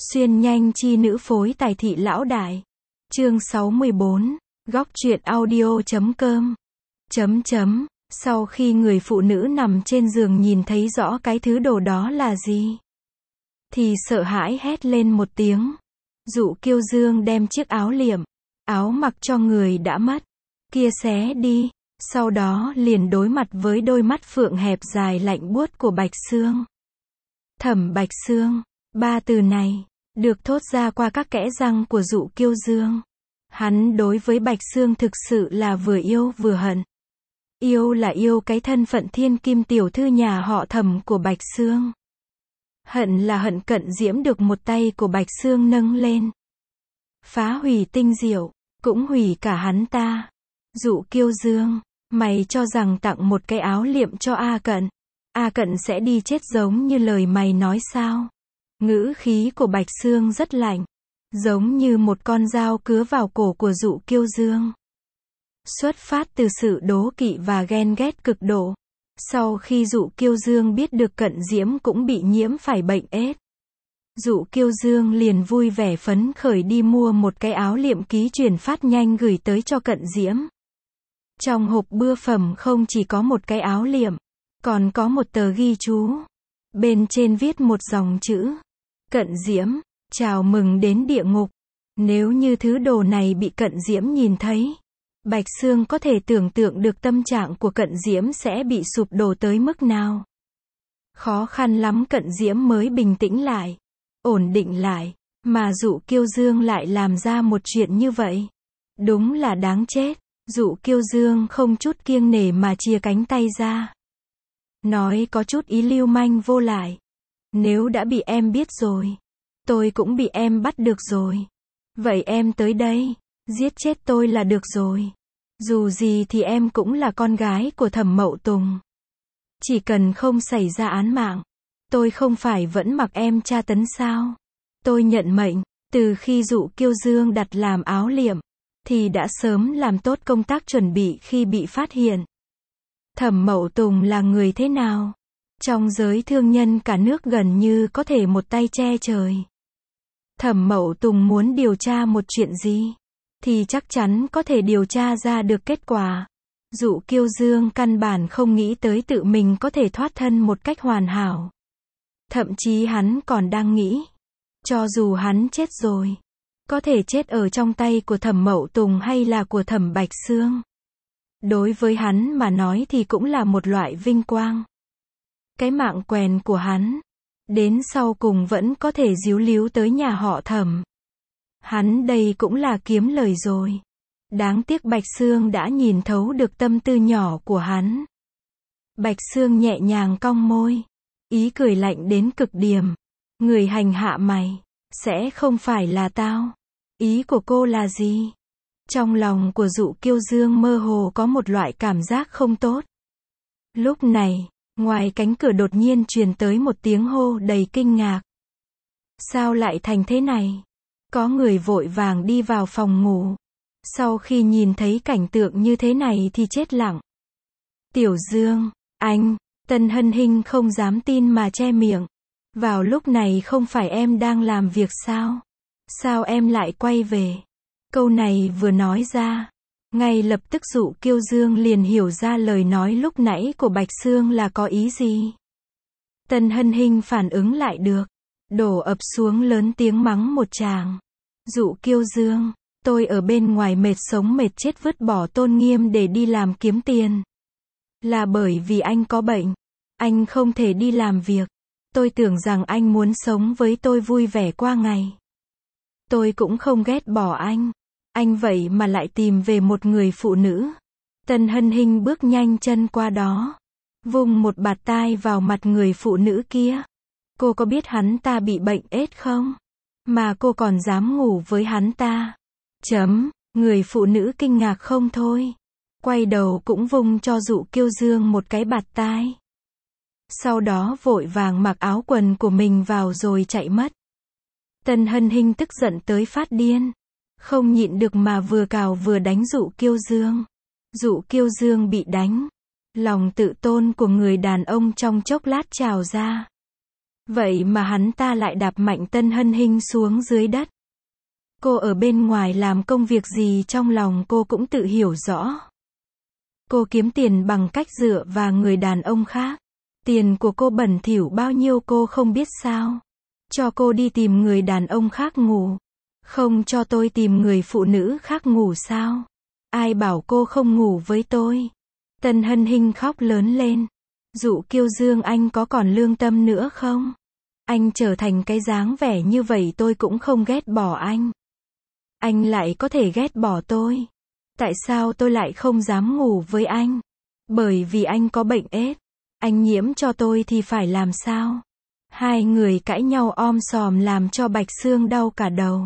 Xuyên nhanh chi nữ phối tài thị lão đại. Chương 64. Góc truyện audio.com. Sau khi người phụ nữ nằm trên giường nhìn thấy rõ cái thứ đồ đó là gì, thì sợ hãi hét lên một tiếng. Dụ Kiêu Dương đem chiếc áo liệm, áo mặc cho người đã mất kia xé đi, sau đó liền đối mặt với đôi mắt phượng hẹp dài lạnh buốt của Bạch Xương. Thẩm Bạch Xương. Ba từ này được thốt ra qua các kẽ răng của Dụ Kiêu Dương. Hắn đối với Bạch Xương thực sự là vừa yêu vừa hận. Yêu là yêu cái thân phận thiên kim tiểu thư nhà họ Thẩm của Bạch Xương. Hận là hận Cận Diễm được một tay của Bạch Xương nâng lên, phá hủy tinh diệu, cũng hủy cả hắn ta. Dụ Kiêu Dương, mày cho rằng tặng một cái áo liệm cho A Cận sẽ đi chết giống như lời mày nói sao? Ngữ khí của Bạch Xương rất lạnh, giống như một con dao cứa vào cổ của Dụ Kiêu Dương. Xuất phát từ sự đố kỵ và ghen ghét cực độ. Sau khi Dụ Kiêu Dương biết được Cận Diễm cũng bị nhiễm phải bệnh AIDS, Dụ Kiêu Dương liền vui vẻ phấn khởi đi mua một cái áo liệm ký chuyển phát nhanh gửi tới cho Cận Diễm. Trong hộp bưu phẩm không chỉ có một cái áo liệm, còn có một tờ ghi chú. Bên trên viết một dòng chữ: Cận Diễm, chào mừng đến địa ngục. Nếu như thứ đồ này bị Cận Diễm nhìn thấy, Bạch Xương có thể tưởng tượng được tâm trạng của Cận Diễm sẽ bị sụp đổ tới mức nào. Khó khăn lắm Cận Diễm mới bình tĩnh lại, ổn định lại, mà Dụ Kiêu Dương lại làm ra một chuyện như vậy. Đúng là đáng chết. Dụ Kiêu Dương không chút kiêng nể mà chia cánh tay ra, nói có chút ý lưu manh vô lại: nếu đã bị em biết rồi, tôi cũng bị em bắt được rồi. Vậy em tới đây, giết chết tôi là được rồi. Dù gì thì em cũng là con gái của Thẩm Mậu Tùng. Chỉ cần không xảy ra án mạng, tôi không phải vẫn mặc em tra tấn sao? Tôi nhận mệnh. Từ khi Dụ Kiêu Dương đặt làm áo liệm, thì đã sớm làm tốt công tác chuẩn bị khi bị phát hiện. Thẩm Mậu Tùng là người thế nào? Trong giới thương nhân cả nước gần như có thể một tay che trời. Thẩm Mậu Tùng muốn điều tra một chuyện gì, thì chắc chắn có thể điều tra ra được kết quả. Dụ Kiêu Dương căn bản không nghĩ tới tự mình có thể thoát thân một cách hoàn hảo. Thậm chí hắn còn đang nghĩ, cho dù hắn chết rồi, có thể chết ở trong tay của Thẩm Mậu Tùng hay là của Thẩm Bạch Xương, đối với hắn mà nói thì cũng là một loại vinh quang. Cái mạng quèn của hắn, đến sau cùng vẫn có thể díu líu tới nhà họ Thẩm. Hắn đây cũng là kiếm lời rồi. Đáng tiếc Bạch Xương đã nhìn thấu được tâm tư nhỏ của hắn. Bạch Xương nhẹ nhàng cong môi, ý cười lạnh đến cực điểm. Người hành hạ mày, sẽ không phải là tao. Ý của cô là gì? Trong lòng của Dụ Kiêu Dương mơ hồ có một loại cảm giác không tốt. Lúc này, ngoài cánh cửa đột nhiên truyền tới một tiếng hô đầy kinh ngạc. Sao lại thành thế này? Có người vội vàng đi vào phòng ngủ. Sau khi nhìn thấy cảnh tượng như thế này thì chết lặng. Tiểu Dương, anh, Tân Hân Hinh không dám tin mà che miệng. Vào lúc này không phải em đang làm việc sao? Sao em lại quay về? Câu này vừa nói ra, ngay lập tức Dụ Kiêu Dương liền hiểu ra lời nói lúc nãy của Bạch Xương là có ý gì. Tân Hân Hinh phản ứng lại được, đổ ập xuống lớn tiếng mắng một tràng. Dụ Kiêu Dương, tôi ở bên ngoài mệt sống mệt chết vứt bỏ tôn nghiêm để đi làm kiếm tiền. Là bởi vì anh có bệnh, anh không thể đi làm việc. Tôi tưởng rằng anh muốn sống với tôi vui vẻ qua ngày. Tôi cũng không ghét bỏ anh vậy mà lại tìm về một người phụ nữ. Tân Hân Hinh bước nhanh chân qua đó, vung một bạt tai vào mặt người phụ nữ kia. Cô có biết hắn ta bị bệnh AIDS không? Mà cô còn dám ngủ với hắn ta. Người phụ nữ kinh ngạc không thôi, quay đầu cũng vung cho Dụ Kiêu Dương một cái bạt tai. Sau đó vội vàng mặc áo quần của mình vào rồi chạy mất. Tân Hân Hinh tức giận tới phát điên, không nhịn được mà vừa cào vừa đánh Dụ Kiêu Dương. Dụ Kiêu Dương bị đánh, lòng tự tôn của người đàn ông trong chốc lát trào ra. Vậy mà hắn ta lại đạp mạnh Tân Hân Hinh xuống dưới đất. Cô ở bên ngoài làm công việc gì trong lòng cô cũng tự hiểu rõ. Cô kiếm tiền bằng cách dựa vào người đàn ông khác. Tiền của cô bẩn thỉu bao nhiêu cô không biết sao. Cho cô đi tìm người đàn ông khác ngủ. Không cho tôi tìm người phụ nữ khác ngủ sao? Ai bảo cô không ngủ với tôi? Tân Hân Hinh khóc lớn lên. Dụ Kiêu Dương, anh có còn lương tâm nữa không? Anh trở thành cái dáng vẻ như vậy tôi cũng không ghét bỏ anh. Anh lại có thể ghét bỏ tôi. Tại sao tôi lại không dám ngủ với anh? Bởi vì anh có bệnh AIDS. Anh nhiễm cho tôi thì phải làm sao? Hai người cãi nhau om sòm làm cho Bạch Sương đau cả đầu.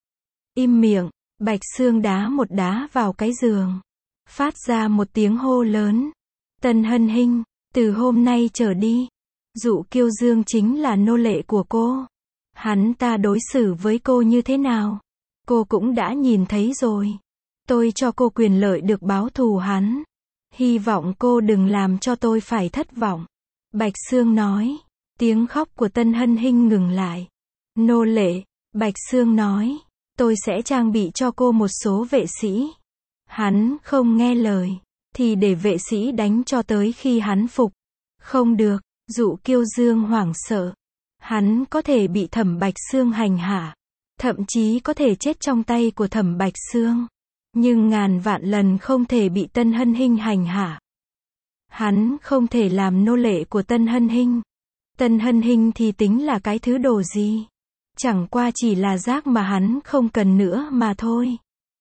Im miệng, Bạch Sương đá một đá vào cái giường. Phát ra một tiếng hô lớn. Tân Hân Hinh, từ hôm nay trở đi, Dụ Kiêu Dương chính là nô lệ của cô. Hắn ta đối xử với cô như thế nào? Cô cũng đã nhìn thấy rồi. Tôi cho cô quyền lợi được báo thù hắn. Hy vọng cô đừng làm cho tôi phải thất vọng. Bạch Sương nói. Tiếng khóc của Tân Hân Hinh ngừng lại. Nô lệ, Bạch Sương nói. Tôi sẽ trang bị cho cô một số vệ sĩ. Hắn không nghe lời, thì để vệ sĩ đánh cho tới khi hắn phục. Không được, Dụ Kiêu Dương hoảng sợ. Hắn có thể bị Thẩm Bạch Sương hành hạ. Thậm chí có thể chết trong tay của Thẩm Bạch Sương. Nhưng ngàn vạn lần không thể bị Tân Hân Hinh hành hạ. Hắn không thể làm nô lệ của Tân Hân Hinh. Tân Hân Hinh thì tính là cái thứ đồ gì? Chẳng qua chỉ là rác mà hắn không cần nữa mà thôi.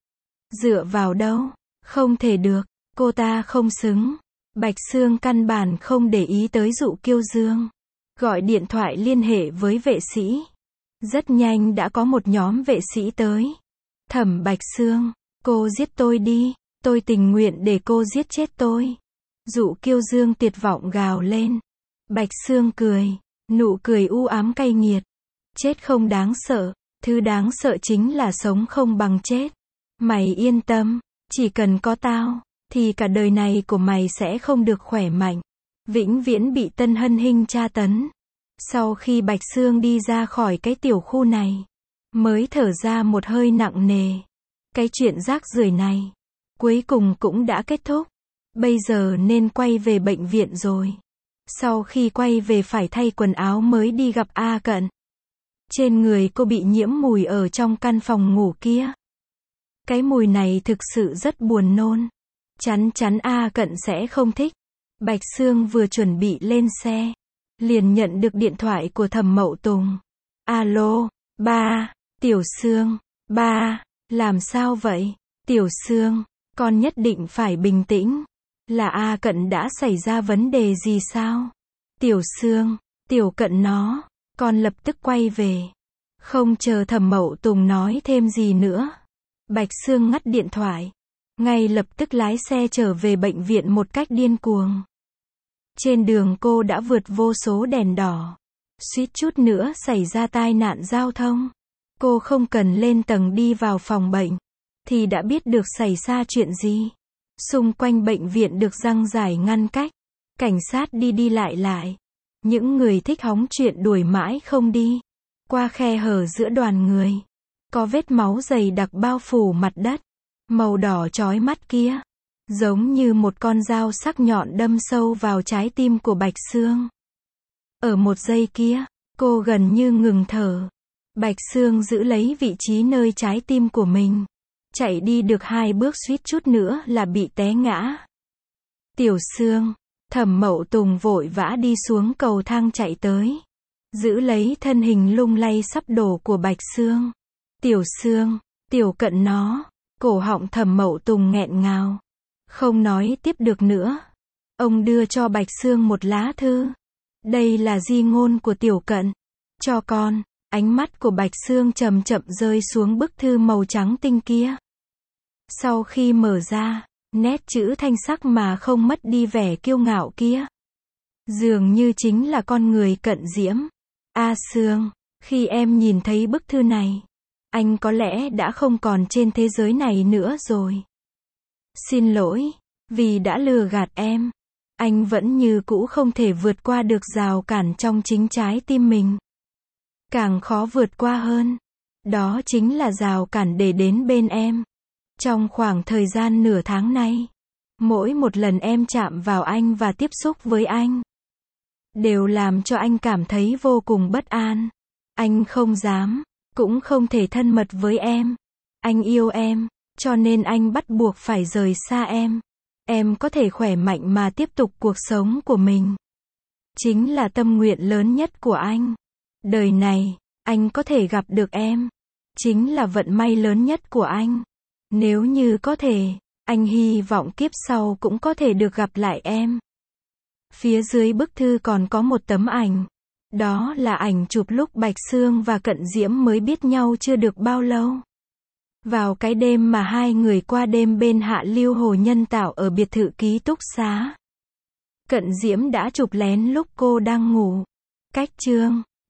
Dựa vào đâu? Không thể được, cô ta không xứng. Bạch Sương căn bản không để ý tới Dụ Kiêu Dương. Gọi điện thoại liên hệ với vệ sĩ. Rất nhanh đã có một nhóm vệ sĩ tới. Thẩm Bạch Sương, cô giết tôi đi, tôi tình nguyện để cô giết chết tôi. Dụ Kiêu Dương tuyệt vọng gào lên. Bạch Sương cười, nụ cười u ám cay nghiệt. Chết không đáng sợ, thứ đáng sợ chính là sống không bằng chết. Mày yên tâm, chỉ cần có tao, thì cả đời này của mày sẽ không được khỏe mạnh. Vĩnh viễn bị Tân Hân Hinh tra tấn. Sau khi Bạch Sương đi ra khỏi cái tiểu khu này, mới thở ra một hơi nặng nề. Cái chuyện rác rưởi này, cuối cùng cũng đã kết thúc. Bây giờ nên quay về bệnh viện rồi. Sau khi quay về phải thay quần áo mới đi gặp A Cận. Trên người cô bị nhiễm mùi ở trong căn phòng ngủ kia. Cái mùi này thực sự rất buồn nôn. Chắn chắn A Cận sẽ không thích. Bạch Sương vừa chuẩn bị lên xe, liền nhận được điện thoại của Thẩm Mậu Tùng. Alo, ba, Tiểu Sương, ba, làm sao vậy? Tiểu Sương, con nhất định phải bình tĩnh. Là A Cận đã xảy ra vấn đề gì sao? Tiểu Sương, Tiểu Cận nó, con lập tức quay về. Không chờ Thẩm Mậu Tùng nói thêm gì nữa. Bạch Sương ngắt điện thoại. Ngay lập tức lái xe trở về bệnh viện một cách điên cuồng. Trên đường cô đã vượt vô số đèn đỏ. Suýt chút nữa xảy ra tai nạn giao thông. Cô không cần lên tầng đi vào phòng bệnh, thì đã biết được xảy ra chuyện gì. Xung quanh bệnh viện được giăng giải ngăn cách. Cảnh sát đi đi lại lại. Những người thích hóng chuyện đuổi mãi không đi. Qua khe hở giữa đoàn người, có vết máu dày đặc bao phủ mặt đất. Màu đỏ chói mắt kia, giống như một con dao sắc nhọn đâm sâu vào trái tim của Bạch Sương. Ở một giây kia, cô gần như ngừng thở. Bạch Sương giữ lấy vị trí nơi trái tim của mình. Chạy đi được 2 bước suýt chút nữa là bị té ngã. Tiểu Sương, Thẩm Mậu Tùng vội vã đi xuống cầu thang chạy tới. Giữ lấy thân hình lung lay sắp đổ của Bạch Sương. Tiểu Sương, Tiểu Cận nó. Cổ họng Thẩm Mậu Tùng nghẹn ngào. Không nói tiếp được nữa. Ông đưa cho Bạch Sương một lá thư. Đây là di ngôn của Tiểu Cận. Cho con. Ánh mắt của Bạch Sương chậm chậm rơi xuống bức thư màu trắng tinh kia. Sau khi mở ra, nét chữ thanh sắc mà không mất đi vẻ kiêu ngạo kia. Dường như chính là con người Cận Diễm. A Sương, khi em nhìn thấy bức thư này, anh có lẽ đã không còn trên thế giới này nữa rồi. Xin lỗi, vì đã lừa gạt em. anh vẫn như cũ không thể vượt qua được rào cản trong chính trái tim mình. Càng khó vượt qua hơn, đó chính là rào cản để đến bên em. Trong khoảng thời gian nửa tháng nay, mỗi một lần em chạm vào anh và tiếp xúc với anh, đều làm cho anh cảm thấy vô cùng bất an. Anh không dám, cũng không thể thân mật với em. Anh yêu em, cho nên anh bắt buộc phải rời xa em. Em có thể khỏe mạnh mà tiếp tục cuộc sống của mình. Chính là tâm nguyện lớn nhất của anh. Đời này, anh có thể gặp được em. Chính là vận may lớn nhất của anh. Nếu như có thể, anh hy vọng kiếp sau cũng có thể được gặp lại em. Phía dưới bức thư còn có một tấm ảnh. Đó là ảnh chụp lúc Bạch Sương và Cận Diễm mới biết nhau chưa được bao lâu. Vào cái đêm mà hai người qua đêm bên hạ lưu hồ nhân tạo ở biệt thự ký túc xá. Cận Diễm đã chụp lén lúc cô đang ngủ. Cách chương